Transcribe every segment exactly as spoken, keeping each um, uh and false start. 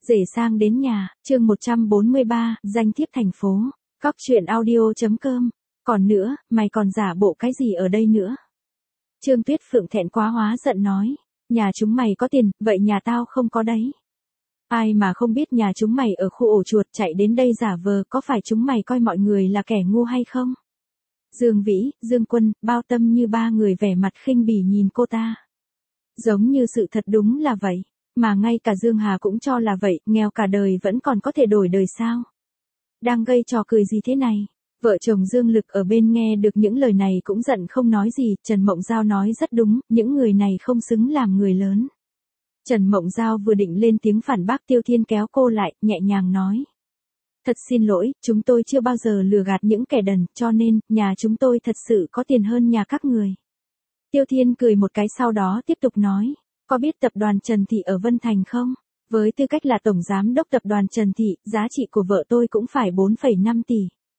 Rể sang đến nhà, chương một trăm bốn mươi ba, danh thiếp thành phố. Cóc truyện audio.com. Còn nữa, mày còn giả bộ cái gì ở đây nữa? Trương Tuyết Phượng thẹn quá hóa giận nói. Nhà chúng mày có tiền, vậy nhà tao không có đấy. Ai mà không biết nhà chúng mày ở khu ổ chuột chạy đến đây giả vờ, có phải chúng mày coi mọi người là kẻ ngu hay không? Dương Vĩ, Dương Quân, Bao Tâm như ba người vẻ mặt khinh bỉ nhìn cô ta. Giống như sự thật đúng là vậy. Mà ngay cả Dương Hà cũng cho là vậy, nghèo cả đời vẫn còn có thể đổi đời sao? Đang gây trò cười gì thế này? Vợ chồng Dương Lực ở bên nghe được những lời này cũng giận không nói gì, Trần Mộng Giao nói rất đúng, những người này không xứng làm người lớn. Trần Mộng Giao vừa định lên tiếng phản bác, Tiêu Thiên kéo cô lại, nhẹ nhàng nói. Thật xin lỗi, chúng tôi chưa bao giờ lừa gạt những kẻ đần, cho nên, nhà chúng tôi thật sự có tiền hơn nhà các người. Tiêu Thiên cười một cái sau đó tiếp tục nói. Có biết tập đoàn Trần Thị ở Vân Thành không? Với tư cách là tổng giám đốc tập đoàn Trần Thị, giá trị của vợ tôi cũng phải bốn phẩy năm tỷ.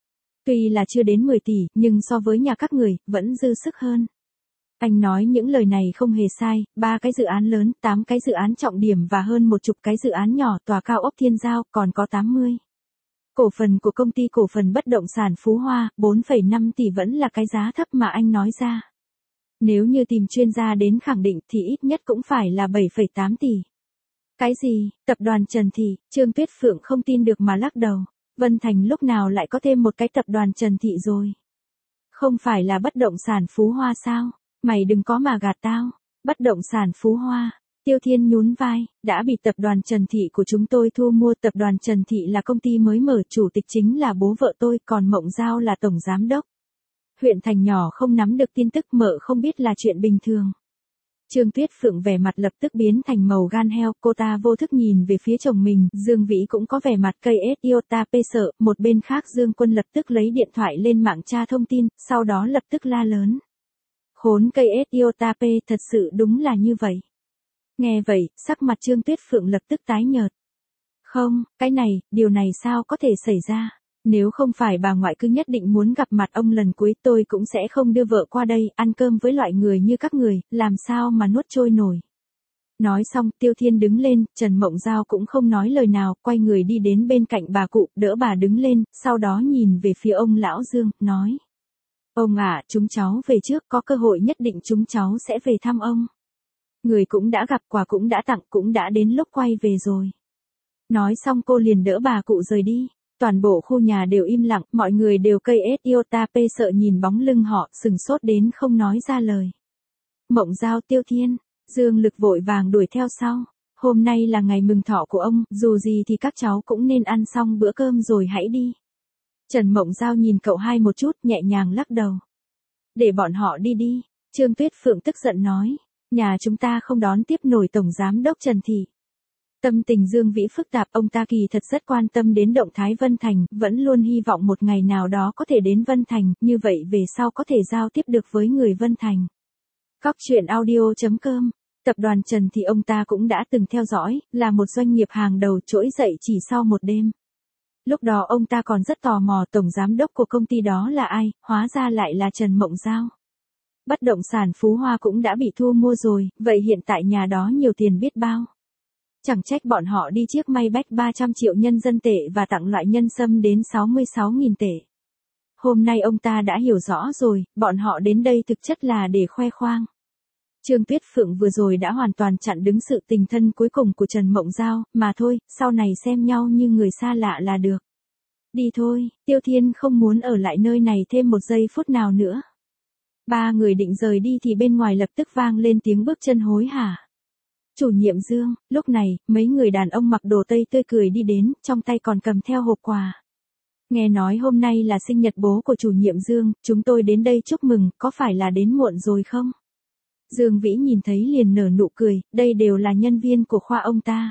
Tuy là chưa đến mười tỷ, nhưng so với nhà các người, vẫn dư sức hơn. Anh nói những lời này không hề sai, ba cái dự án lớn, tám cái dự án trọng điểm và hơn một chục cái dự án nhỏ, tòa cao ốc Thiên Giao, còn có tám mươi. Cổ phần của công ty cổ phần bất động sản Phú Hoa, bốn phẩy năm tỷ vẫn là cái giá thấp mà anh nói ra. Nếu như tìm chuyên gia đến khẳng định thì ít nhất cũng phải là bảy phẩy tám tỷ. Cái gì? Tập đoàn Trần Thị? Trương Tuyết Phượng không tin được mà lắc đầu. Vân Thành lúc nào lại có thêm một cái tập đoàn Trần Thị rồi? Không phải là bất động sản Phú Hoa sao? Mày đừng có mà gạt tao. Bất động sản Phú Hoa. Tiêu Thiên nhún vai, đã bị tập đoàn Trần Thị của chúng tôi thu mua. Tập đoàn Trần Thị là công ty mới mở, chủ tịch chính là bố vợ tôi, còn Mộng Giao là tổng giám đốc. Huyện thành nhỏ không nắm được tin tức, mợ không biết là chuyện bình thường. Trương Tuyết Phượng vẻ mặt lập tức biến thành màu gan heo, cô ta vô thức nhìn về phía chồng mình, Dương Vĩ cũng có vẻ mặt cây ét iota p sợ, một bên khác Dương Quân lập tức lấy điện thoại lên mạng tra thông tin, sau đó lập tức la lớn. Khốn cây ét iota p, thật sự đúng là như vậy. Nghe vậy, sắc mặt Trương Tuyết Phượng lập tức tái nhợt. Không, cái này, điều này sao có thể xảy ra? Nếu không phải bà ngoại cứ nhất định muốn gặp mặt ông lần cuối, tôi cũng sẽ không đưa vợ qua đây ăn cơm với loại người như các người, làm sao mà nuốt trôi nổi. Nói xong, Tiêu Thiên đứng lên, Trần Mộng Giao cũng không nói lời nào, quay người đi đến bên cạnh bà cụ, đỡ bà đứng lên, sau đó nhìn về phía ông lão Dương, nói. Ông ạ, chúng cháu về trước, có cơ hội nhất định chúng cháu sẽ về thăm ông. Người cũng đã gặp, quà cũng đã tặng, cũng đã đến lúc quay về rồi. Nói xong cô liền đỡ bà cụ rời đi. Toàn bộ khu nhà đều im lặng, mọi người đều cây ét iota p sợ nhìn bóng lưng họ, sừng sốt đến không nói ra lời. Mộng Giao, Tiêu Thiên, Dương Lực vội vàng đuổi theo sau. Hôm nay là ngày mừng thọ của ông, dù gì thì các cháu cũng nên ăn xong bữa cơm rồi hãy đi. Trần Mộng Giao nhìn cậu hai một chút, nhẹ nhàng lắc đầu. Để bọn họ đi đi, Trương Tuyết Phượng tức giận nói. Nhà chúng ta không đón tiếp nổi tổng giám đốc Trần Thị. Tâm tình Dương Vĩ phức tạp, ông ta kỳ thật rất quan tâm đến động thái Vân Thành, vẫn luôn hy vọng một ngày nào đó có thể đến Vân Thành, như vậy về sau có thể giao tiếp được với người Vân Thành. Cóc truyện audio.com. Tập đoàn Trần thì ông ta cũng đã từng theo dõi, là một doanh nghiệp hàng đầu trỗi dậy chỉ sau một đêm. Lúc đó ông ta còn rất tò mò tổng giám đốc của công ty đó là ai, hóa ra lại là Trần Mộng Giao. Bất động sản Phú Hoa cũng đã bị thu mua rồi, vậy hiện tại nhà đó nhiều tiền biết bao. Chẳng trách bọn họ đi chiếc Maybach ba trăm triệu nhân dân tệ và tặng loại nhân sâm đến sáu mươi sáu nghìn tệ. Hôm nay ông ta đã hiểu rõ rồi, bọn họ đến đây thực chất là để khoe khoang. Trương Tuyết Phượng vừa rồi đã hoàn toàn chặn đứng sự tình thân cuối cùng của Trần Mộng Giao, mà thôi, sau này xem nhau như người xa lạ là được. Đi thôi, Tiêu Thiên không muốn ở lại nơi này thêm một giây phút nào nữa. Ba người định rời đi thì bên ngoài lập tức vang lên tiếng bước chân hối hả. Chủ nhiệm Dương, lúc này, mấy người đàn ông mặc đồ Tây tươi cười đi đến, trong tay còn cầm theo hộp quà. Nghe nói hôm nay là sinh nhật bố của chủ nhiệm Dương, chúng tôi đến đây chúc mừng, có phải là đến muộn rồi không? Dương Vĩ nhìn thấy liền nở nụ cười, đây đều là nhân viên của khoa ông ta.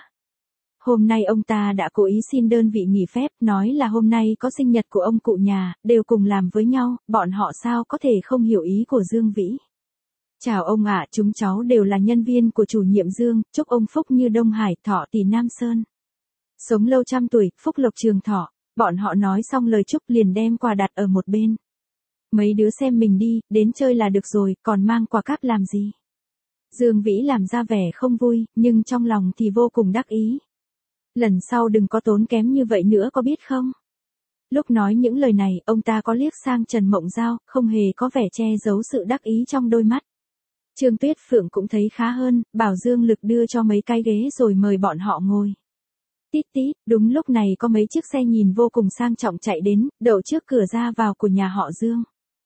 Hôm nay ông ta đã cố ý xin đơn vị nghỉ phép, nói là hôm nay có sinh nhật của ông cụ nhà, đều cùng làm với nhau, bọn họ sao có thể không hiểu ý của Dương Vĩ. Chào ông ạ, chúng cháu đều là nhân viên của chủ nhiệm Dương, chúc ông phúc như Đông Hải, thọ tỷ Nam Sơn. Sống lâu trăm tuổi, phúc lộc trường thọ. Bọn họ nói xong lời chúc liền đem quà đặt ở một bên. Mấy đứa xem mình đi, đến chơi là được rồi, còn mang quà cáp làm gì? Dương Vĩ làm ra vẻ không vui, nhưng trong lòng thì vô cùng đắc ý. Lần sau đừng có tốn kém như vậy nữa có biết không? Lúc nói những lời này, ông ta có liếc sang Trần Mộng Giao, không hề có vẻ che giấu sự đắc ý trong đôi mắt. Trương Tuyết Phượng cũng thấy khá hơn, bảo Dương Lực đưa cho mấy cái ghế rồi mời bọn họ ngồi. Tít tít, đúng lúc này có mấy chiếc xe nhìn vô cùng sang trọng chạy đến, đậu trước cửa ra vào của nhà họ Dương.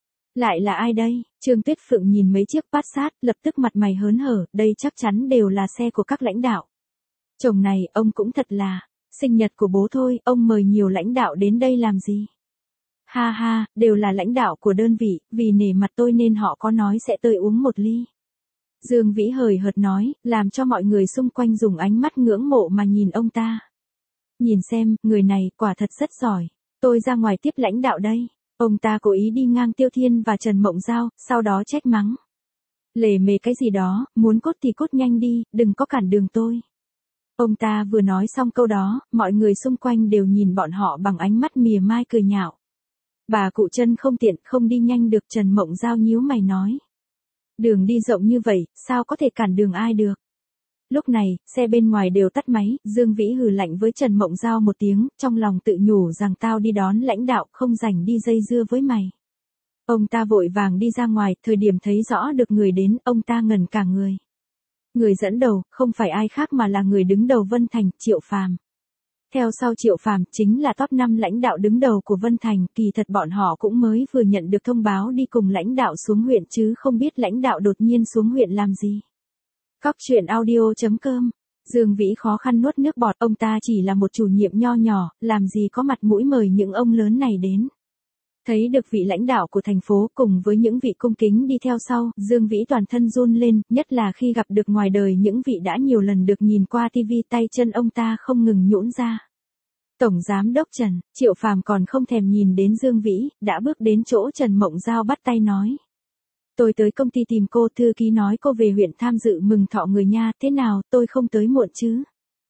Lại là ai đây? Trương Tuyết Phượng nhìn mấy chiếc Passat, lập tức mặt mày hớn hở, đây chắc chắn đều là xe của các lãnh đạo. Chồng này, ông cũng thật là, sinh nhật của bố thôi, ông mời nhiều lãnh đạo đến đây làm gì? Ha ha, đều là lãnh đạo của đơn vị, vì nể mặt tôi nên họ có nói sẽ tới uống một ly. Dương Vĩ hời hợt nói, làm cho mọi người xung quanh dùng ánh mắt ngưỡng mộ mà nhìn ông ta. Nhìn xem, người này quả thật rất giỏi. Tôi ra ngoài tiếp lãnh đạo đây. Ông ta cố ý đi ngang Tiêu Thiên và Trần Mộng Giao, sau đó trách mắng. Lề mề cái gì đó, muốn cốt thì cốt nhanh đi, đừng có cản đường tôi. Ông ta vừa nói xong câu đó, mọi người xung quanh đều nhìn bọn họ bằng ánh mắt mỉa mai cười nhạo. Bà cụ chân không tiện, không đi nhanh được. Trần Mộng Giao nhíu mày nói. Đường đi rộng như vậy, sao có thể cản đường ai được? Lúc này, xe bên ngoài đều tắt máy, Dương Vĩ hừ lạnh với Trần Mộng Giao một tiếng, trong lòng tự nhủ rằng tao đi đón lãnh đạo, không rảnh đi dây dưa với mày. Ông ta vội vàng đi ra ngoài, thời điểm thấy rõ được người đến, ông ta ngẩn cả người. Người dẫn đầu, không phải ai khác mà là người đứng đầu Vân Thành, Triệu Phàm. Theo sau Triệu Phàm chính là top năm lãnh đạo đứng đầu của Vân Thành, kỳ thật bọn họ cũng mới vừa nhận được thông báo đi cùng lãnh đạo xuống huyện chứ không biết lãnh đạo đột nhiên xuống huyện làm gì. Cóc truyện audio chấm com. Dương Vĩ khó khăn nuốt nước bọt, ông ta chỉ là một chủ nhiệm nho nhỏ, làm gì có mặt mũi mời những ông lớn này đến. Thấy được vị lãnh đạo của thành phố cùng với những vị cung kính đi theo sau, Dương Vĩ toàn thân run lên, nhất là khi gặp được ngoài đời những vị đã nhiều lần được nhìn qua tivi, tay chân ông ta không ngừng nhũn ra. Tổng Giám đốc Trần, Triệu Phàm còn không thèm nhìn đến Dương Vĩ, đã bước đến chỗ Trần Mộng Giao bắt tay nói. Tôi tới công ty tìm cô, thư ký nói cô về huyện tham dự mừng thọ người nha, thế nào, tôi không tới muộn chứ?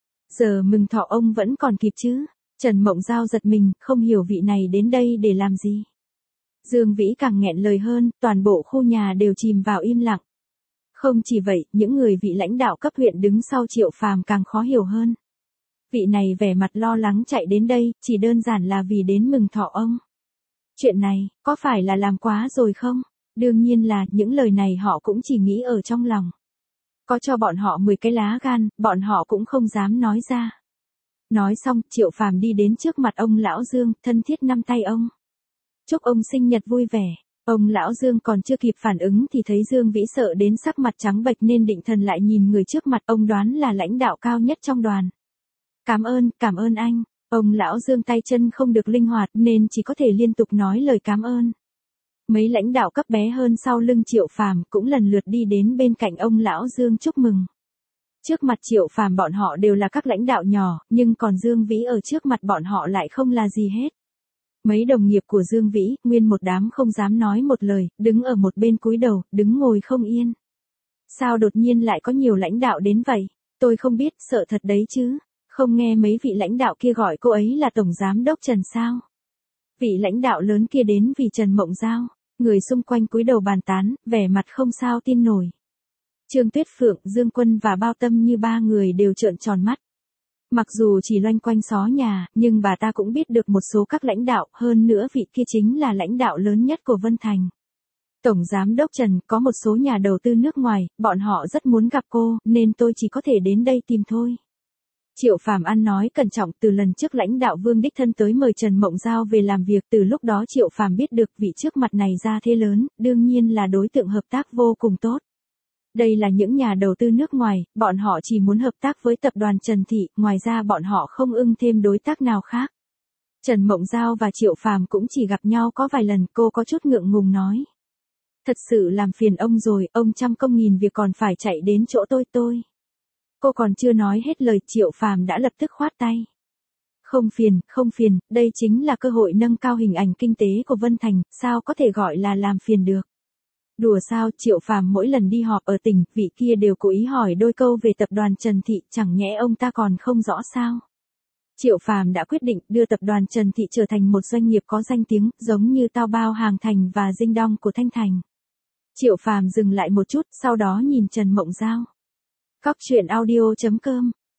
Giờ mừng thọ ông vẫn còn kịp chứ? Trần Mộng Giao giật mình, không hiểu vị này đến đây để làm gì. Dương Vĩ càng nghẹn lời hơn, toàn bộ khu nhà đều chìm vào im lặng. Không chỉ vậy, những người vị lãnh đạo cấp huyện đứng sau Triệu Phàm càng khó hiểu hơn. Vị này vẻ mặt lo lắng chạy đến đây, chỉ đơn giản là vì đến mừng thọ ông. Chuyện này, có phải là làm quá rồi không? Đương nhiên là, những lời này họ cũng chỉ nghĩ ở trong lòng. Có cho bọn họ mười cái lá gan, bọn họ cũng không dám nói ra. Nói xong, Triệu Phàm đi đến trước mặt ông lão Dương, thân thiết nắm tay ông. Chúc ông sinh nhật vui vẻ. Ông lão Dương còn chưa kịp phản ứng thì thấy Dương Vĩ sợ đến sắc mặt trắng bệch nên định thần lại nhìn người trước mặt, ông đoán là lãnh đạo cao nhất trong đoàn. Cảm ơn, cảm ơn anh. Ông lão Dương tay chân không được linh hoạt nên chỉ có thể liên tục nói lời cảm ơn. Mấy lãnh đạo cấp bé hơn sau lưng Triệu Phàm cũng lần lượt đi đến bên cạnh ông lão Dương chúc mừng. Trước mặt Triệu Phàm bọn họ đều là các lãnh đạo nhỏ, nhưng còn Dương Vĩ ở trước mặt bọn họ lại không là gì hết. Mấy đồng nghiệp của Dương Vĩ, nguyên một đám không dám nói một lời, đứng ở một bên cúi đầu, đứng ngồi không yên. Sao đột nhiên lại có nhiều lãnh đạo đến vậy? Tôi không biết, sợ thật đấy chứ. Không nghe mấy vị lãnh đạo kia gọi cô ấy là Tổng Giám đốc Trần sao? Vị lãnh đạo lớn kia đến vì Trần Mộng Giao. Người xung quanh cúi đầu bàn tán, vẻ mặt không sao tin nổi. Trương Tuyết Phượng, Dương Quân và Bao Tâm như ba người đều trợn tròn mắt. Mặc dù chỉ loanh quanh xó nhà, nhưng bà ta cũng biết được một số các lãnh đạo, hơn nữa vị kia chính là lãnh đạo lớn nhất của Vân Thành. Tổng Giám đốc Trần, có một số nhà đầu tư nước ngoài, bọn họ rất muốn gặp cô, nên tôi chỉ có thể đến đây tìm thôi. Triệu Phàm ăn nói cẩn trọng, từ lần trước lãnh đạo Vương đích thân tới mời Trần Mộng Giao về làm việc, từ lúc đó Triệu Phàm biết được vị trước mặt này ra thế lớn, đương nhiên là đối tượng hợp tác vô cùng tốt. Đây là những nhà đầu tư nước ngoài, bọn họ chỉ muốn hợp tác với tập đoàn Trần Thị, ngoài ra bọn họ không ưng thêm đối tác nào khác. Trần Mộng Giao và Triệu Phàm cũng chỉ gặp nhau có vài lần, cô có chút ngượng ngùng nói. Thật sự làm phiền ông rồi, ông trăm công nghìn việc còn phải chạy đến chỗ tôi tôi. Cô còn chưa nói hết lời, Triệu Phàm đã lập tức khoát tay. Không phiền, không phiền, đây chính là cơ hội nâng cao hình ảnh kinh tế của Vân Thành, sao có thể gọi là làm phiền được. Đùa sao, Triệu Phàm mỗi lần đi họp ở tỉnh, vị kia đều cố ý hỏi đôi câu về tập đoàn Trần Thị, chẳng nhẽ ông ta còn không rõ sao. Triệu Phàm đã quyết định đưa tập đoàn Trần Thị trở thành một doanh nghiệp có danh tiếng, giống như Tao Bao Hàng Thành và Dinh Đong của Thanh Thành. Triệu Phàm dừng lại một chút, sau đó nhìn Trần Mộng Giao. Cóc truyện audio chấm com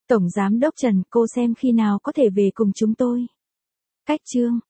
Tổng Giám đốc Trần, cô xem khi nào có thể về cùng chúng tôi. Cách chương